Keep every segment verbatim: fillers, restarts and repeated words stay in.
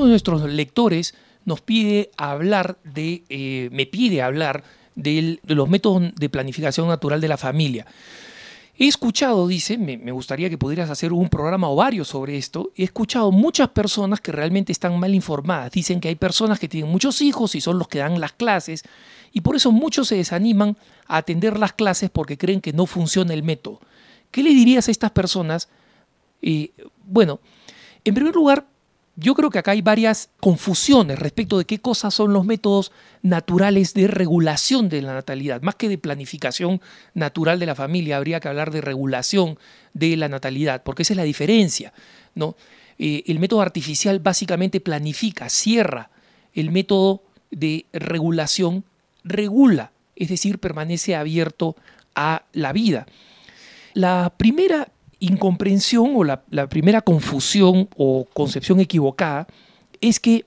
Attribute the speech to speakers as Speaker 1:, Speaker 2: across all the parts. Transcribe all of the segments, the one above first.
Speaker 1: uno de nuestros lectores nos pide hablar de, eh, me pide hablar de, de los métodos de planificación natural de la familia. He escuchado, dice, me, me gustaría que pudieras hacer un programa o varios sobre esto. He escuchado muchas personas que realmente están mal informadas. Dicen que hay personas que tienen muchos hijos y son los que dan las clases, y por eso muchos se desaniman a atender las clases porque creen que no funciona el método. ¿Qué le dirías a estas personas? Eh, bueno, en primer lugar, yo creo que acá hay varias confusiones respecto de qué cosas son los métodos naturales de regulación de la natalidad. Más que de planificación natural de la familia, habría que hablar de regulación de la natalidad, porque esa es la diferencia, ¿no? Eh, el método artificial básicamente planifica, cierra. El método de regulación regula, es decir, permanece abierto a la vida. La primera incomprensión o la, la primera confusión o concepción equivocada es que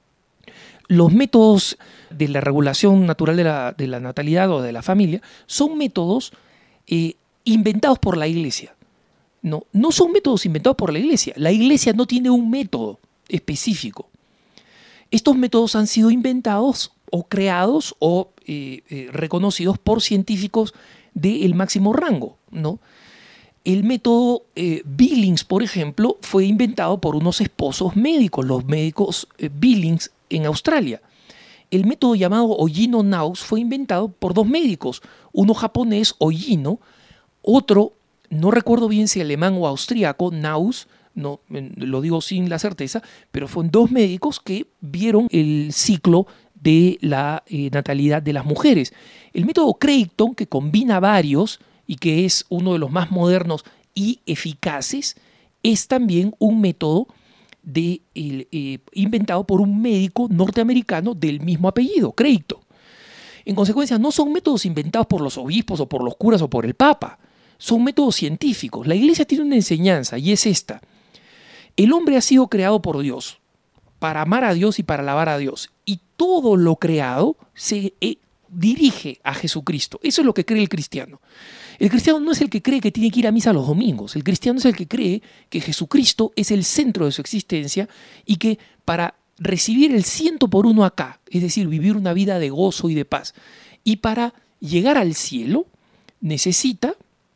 Speaker 1: los métodos de la regulación natural de la, de la natalidad o de la familia son métodos eh, inventados por la Iglesia. No, no son métodos inventados por la Iglesia. La Iglesia no tiene un método específico. Estos métodos han sido inventados o creados o eh, eh, reconocidos por científicos del máximo rango, ¿no? El método eh, Billings, por ejemplo, fue inventado por unos esposos médicos, los médicos eh, Billings en Australia. El método llamado Ogino-Naus fue inventado por dos médicos, uno japonés, Ogino, otro, no recuerdo bien si alemán o austríaco, Naus, no, lo digo sin la certeza, pero fueron dos médicos que vieron el ciclo de la eh, natalidad de las mujeres. El método Creighton, que combina varios y que es uno de los más modernos y eficaces, es también un método de, el, eh, inventado por un médico norteamericano del mismo apellido, Creighton. En consecuencia, no son métodos inventados por los obispos o por los curas o por el Papa, son métodos científicos. La Iglesia tiene una enseñanza y es esta: el hombre ha sido creado por Dios, para amar a Dios y para alabar a Dios, y todo lo creado se eh, dirige a Jesucristo. Eso es lo que cree el cristiano. El cristiano no es el que cree que tiene que ir a misa los domingos. El cristiano es el que cree que Jesucristo es el centro de su existencia y que para recibir el ciento por uno acá, es decir, vivir una vida de gozo y de paz, y para llegar al cielo, necesita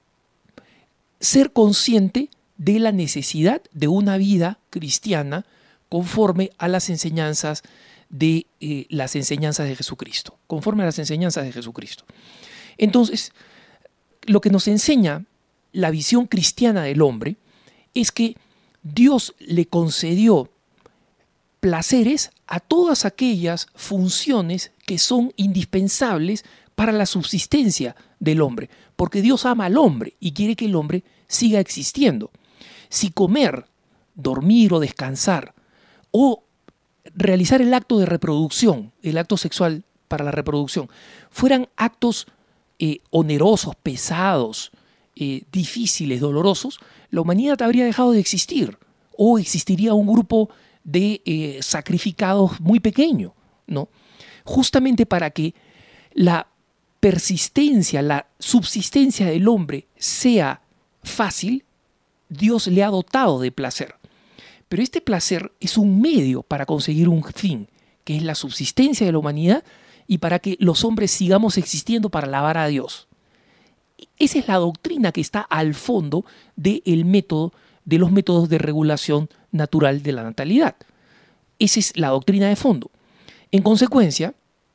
Speaker 1: ser consciente de la necesidad de una vida cristiana conforme a las enseñanzas de eh, las enseñanzas de Jesucristo, conforme a las enseñanzas de Jesucristo. Entonces, lo que nos enseña la visión cristiana del hombre es que Dios le concedió placeres a todas aquellas funciones que son indispensables para la subsistencia del hombre, porque Dios ama al hombre y quiere que el hombre siga existiendo. Si comer, dormir o descansar o realizar el acto de reproducción, el acto sexual para la reproducción, fueran actos eh, onerosos, pesados, eh, difíciles, dolorosos, la humanidad habría dejado de existir o existiría un grupo de eh, sacrificados muy pequeño, ¿no? Justamente para que la persistencia, la subsistencia del hombre sea fácil, Dios le ha dotado de placer. Pero este placer es un medio para conseguir un fin, que es la subsistencia de la humanidad y para que los hombres sigamos existiendo para alabar a Dios. Esa es la doctrina que está al fondo del método, de los métodos de regulación natural de la natalidad. Esa es la doctrina de fondo. En consecuencia,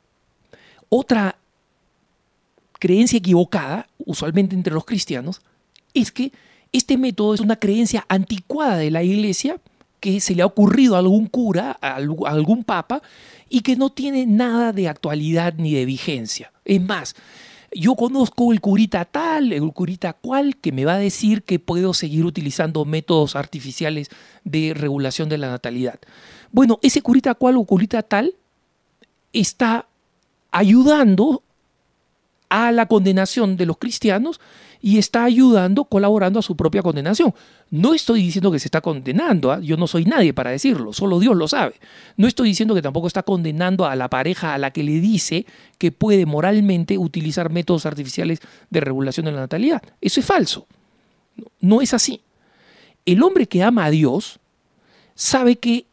Speaker 1: otra creencia equivocada, usualmente entre los cristianos, es que este método es una creencia anticuada de la Iglesia que se le ha ocurrido a algún cura, a algún papa, y que no tiene nada de actualidad ni de vigencia. Es más, yo conozco el curita tal, el curita cual, que me va a decir que puedo seguir utilizando métodos artificiales de regulación de la natalidad. Bueno, ese curita cual o curita tal está ayudando a la condenación de los cristianos y está ayudando, colaborando a su propia condenación. No estoy diciendo que se está condenando, ¿eh? Yo no soy nadie para decirlo, solo Dios lo sabe. No estoy diciendo que tampoco está condenando a la pareja a la que le dice que puede moralmente utilizar métodos artificiales de regulación de la natalidad. Eso es falso. No es así. El hombre que ama a Dios sabe que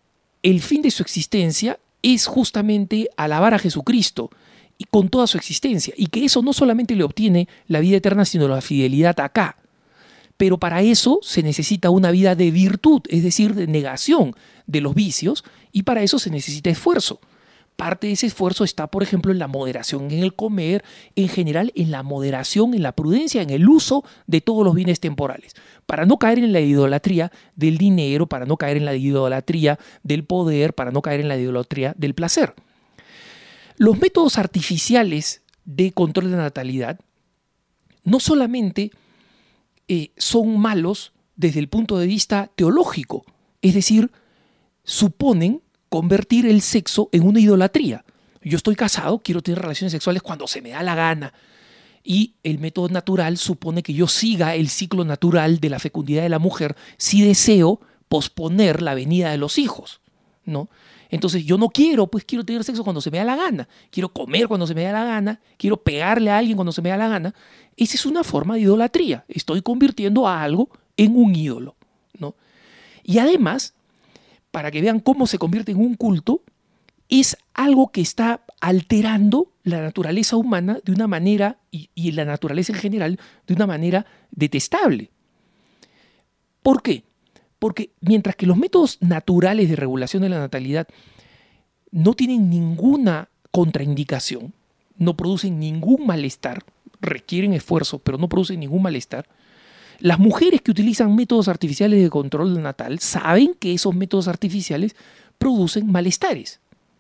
Speaker 1: el fin de su existencia es justamente alabar a Jesucristo y con toda su existencia, y que eso no solamente le obtiene la vida eterna, sino la fidelidad acá. Pero para eso se necesita una vida de virtud, es decir, de negación de los vicios, y para eso se necesita esfuerzo. Parte de ese esfuerzo está, por ejemplo, en la moderación en el comer, en general en la moderación, en la prudencia, en el uso de todos los bienes temporales, para no caer en la idolatría del dinero, para no caer en la idolatría del poder, para no caer en la idolatría del placer. Los métodos artificiales de control de natalidad no solamente eh, son malos desde el punto de vista teológico, es decir, suponen convertir el sexo en una idolatría. Yo estoy casado, quiero tener relaciones sexuales cuando se me da la gana. Y el método natural supone que yo siga el ciclo natural de la fecundidad de la mujer si deseo posponer la venida de los hijos, ¿no? Entonces yo no quiero, pues quiero tener sexo cuando se me da la gana. Quiero comer cuando se me da la gana. Quiero pegarle a alguien cuando se me da la gana. Esa es una forma de idolatría. Estoy convirtiendo a algo en un ídolo, ¿no? Y además, para que vean cómo se convierte en un culto, es algo que está alterando la naturaleza humana de una manera, y, y la naturaleza en general, de una manera detestable. ¿Por qué? Porque mientras que los métodos naturales de regulación de la natalidad no tienen ninguna contraindicación, no producen ningún malestar, requieren esfuerzo, pero no producen ningún malestar, las mujeres que utilizan métodos artificiales de control natal saben que esos métodos artificiales producen malestares.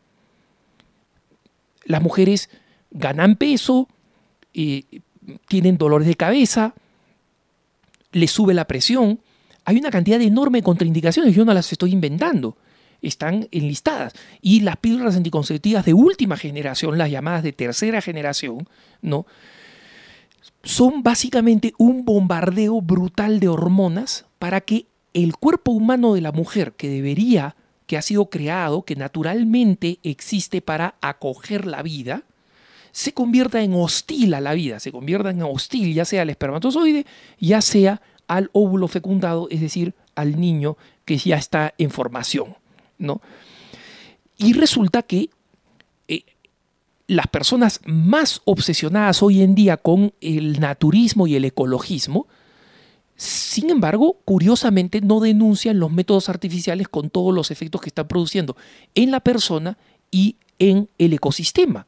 Speaker 1: Las mujeres ganan peso, eh, tienen dolores de cabeza, les sube la presión. Hay una cantidad de enorme contraindicaciones, yo no las estoy inventando, están enlistadas. Y las píldoras anticonceptivas de última generación, las llamadas de tercera generación, ¿no?, son básicamente un bombardeo brutal de hormonas para que el cuerpo humano de la mujer, que debería, que ha sido creado, que naturalmente existe para acoger la vida, se convierta en hostil a la vida, se convierta en hostil ya sea al espermatozoide, ya sea al óvulo fecundado, es decir, al niño que ya está en formación, ¿no? Y resulta que eh, las personas más obsesionadas hoy en día con el naturismo y el ecologismo, sin embargo, curiosamente no denuncian los métodos artificiales con todos los efectos que están produciendo en la persona y en el ecosistema.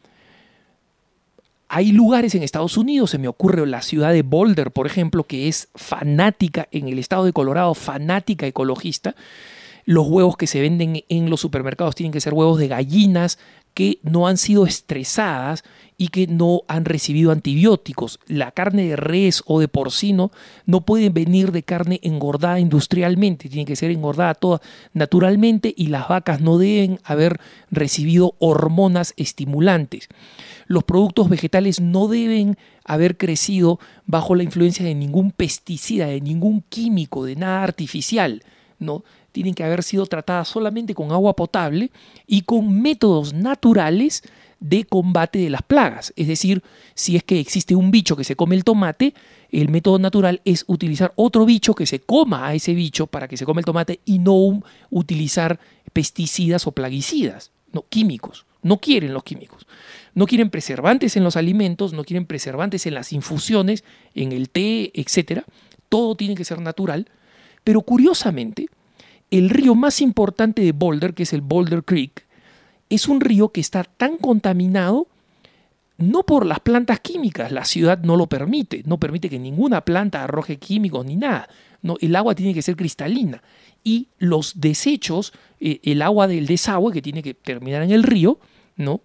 Speaker 1: Hay lugares en Estados Unidos, se me ocurre la ciudad de Boulder, por ejemplo, que es fanática, en el estado de Colorado, fanática ecologista. Los huevos que se venden en los supermercados tienen que ser huevos de gallinas que no han sido estresadas y que no han recibido antibióticos. La carne de res o de porcino no puede venir de carne engordada industrialmente, tiene que ser engordada toda naturalmente, y las vacas no deben haber recibido hormonas estimulantes. Los productos vegetales no deben haber crecido bajo la influencia de ningún pesticida, de ningún químico, de nada artificial, ¿no? Tienen que haber sido tratadas solamente con agua potable y con métodos naturales de combate de las plagas. Es decir, si es que existe un bicho que se come el tomate, el método natural es utilizar otro bicho que se coma a ese bicho para que se coma el tomate, y no um, utilizar pesticidas o plaguicidas, no, químicos. No quieren los químicos. No quieren preservantes en los alimentos, no quieren preservantes en las infusiones, en el té, etcétera. Todo tiene que ser natural. Pero curiosamente, el río más importante de Boulder, que es el Boulder Creek, es un río que está tan contaminado no por las plantas químicas, la ciudad no lo permite, no permite que ninguna planta arroje químicos ni nada. No, el agua tiene que ser cristalina, y los desechos, eh, el agua del desagüe que tiene que terminar en el río, ¿no?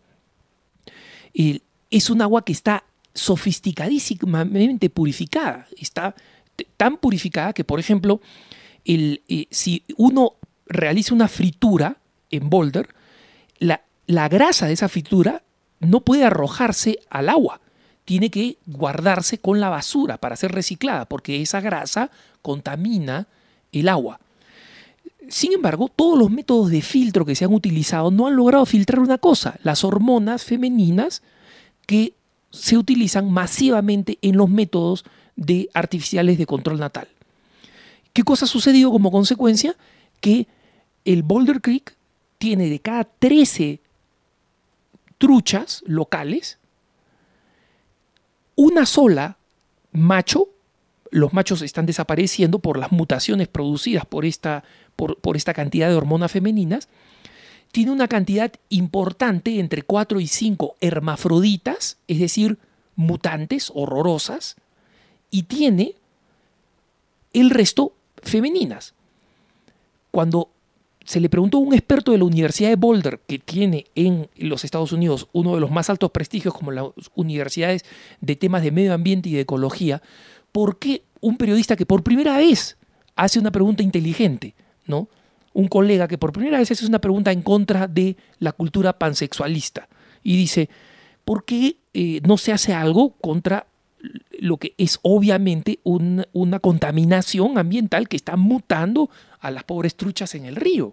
Speaker 1: Eh, es un agua que está sofisticadísimamente purificada, está t- tan purificada que, por ejemplo, el, eh, si uno realiza una fritura en Boulder, la, la grasa de esa fritura no puede arrojarse al agua, tiene que guardarse con la basura para ser reciclada, porque esa grasa contamina el agua. Sin embargo, todos los métodos de filtro que se han utilizado no han logrado filtrar una cosa: las hormonas femeninas que se utilizan masivamente en los métodos de artificiales de control natal. ¿Qué cosa ha sucedido como consecuencia? Que el Boulder Creek tiene de cada trece truchas locales, una sola macho. Los machos están desapareciendo por las mutaciones producidas por esta, por, por esta cantidad de hormonas femeninas. Tiene una cantidad importante, entre cuatro y cinco hermafroditas, es decir, mutantes horrorosas, y tiene el resto femeninas. Cuando se le preguntó a un experto de la Universidad de Boulder, que tiene en los Estados Unidos uno de los más altos prestigios como las universidades de temas de medio ambiente y de ecología, ¿por qué un periodista que por primera vez hace una pregunta inteligente, ¿no? Un colega que por primera vez hace una pregunta en contra de la cultura pansexualista y dice, ¿por qué eh, no se hace algo contra lo que es obviamente un, una contaminación ambiental que está mutando a las pobres truchas en el río?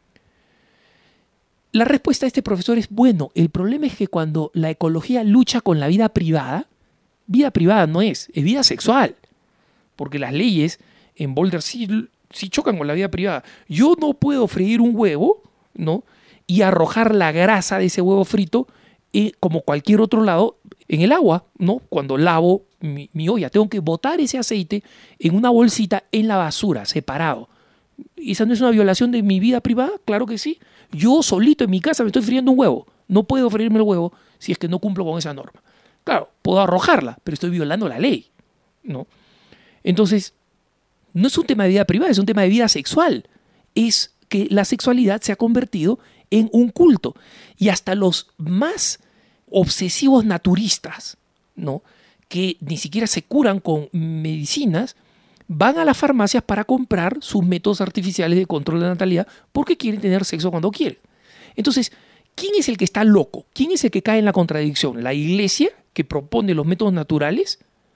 Speaker 1: La respuesta de este profesor es, bueno, el problema es que cuando la ecología lucha con la vida privada, vida privada no es, es vida sexual, porque las leyes en Boulder sí, sí chocan con la vida privada. Yo no puedo freír un huevo, ¿no? Y arrojar la grasa de ese huevo frito, eh, como cualquier otro lado, en el agua, ¿no? Cuando lavo mi, mi olla, tengo que botar ese aceite en una bolsita en la basura, separado. ¿Esa no es una violación de mi vida privada? Claro que sí. Yo solito en mi casa me estoy friendo un huevo. No puedo freírme el huevo si es que no cumplo con esa norma. Claro, puedo arrojarla, pero estoy violando la ley, ¿no? Entonces, no es un tema de vida privada, es un tema de vida sexual. Es que la sexualidad se ha convertido en un culto. Y hasta los más obsesivos naturistas, ¿no? Que ni siquiera se curan con medicinas, van a las farmacias para comprar sus métodos artificiales de control de natalidad porque quieren tener sexo cuando quieren. Entonces, ¿quién es el que está loco? ¿Quién es el que cae en la contradicción? ¿La iglesia, que propone los métodos naturales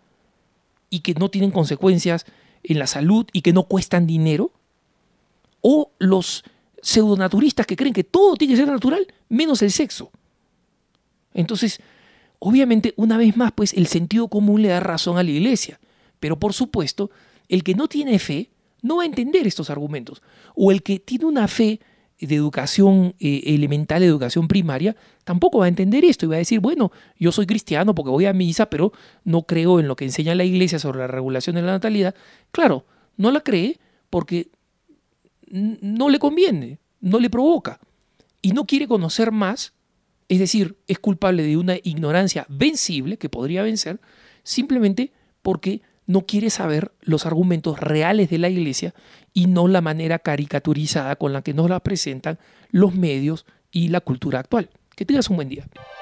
Speaker 1: y que no tienen consecuencias en la salud y que no cuestan dinero? ¿O los pseudonaturistas que creen que todo tiene que ser natural menos el sexo? Entonces, obviamente, una vez más, pues el sentido común le da razón a la iglesia. Pero, por supuesto, el que no tiene fe no va a entender estos argumentos. O el que tiene una fe de educación eh, elemental, de educación primaria, tampoco va a entender esto y va a decir, bueno, yo soy cristiano porque voy a misa, pero no creo en lo que enseña la iglesia sobre la regulación de la natalidad. Claro, no la cree porque no le conviene, no le provoca y no quiere conocer más, es decir, es culpable de una ignorancia vencible que podría vencer simplemente porque no quiere saber los argumentos reales de la iglesia y no la manera caricaturizada con la que nos la presentan los medios y la cultura actual. Que tengas un buen día.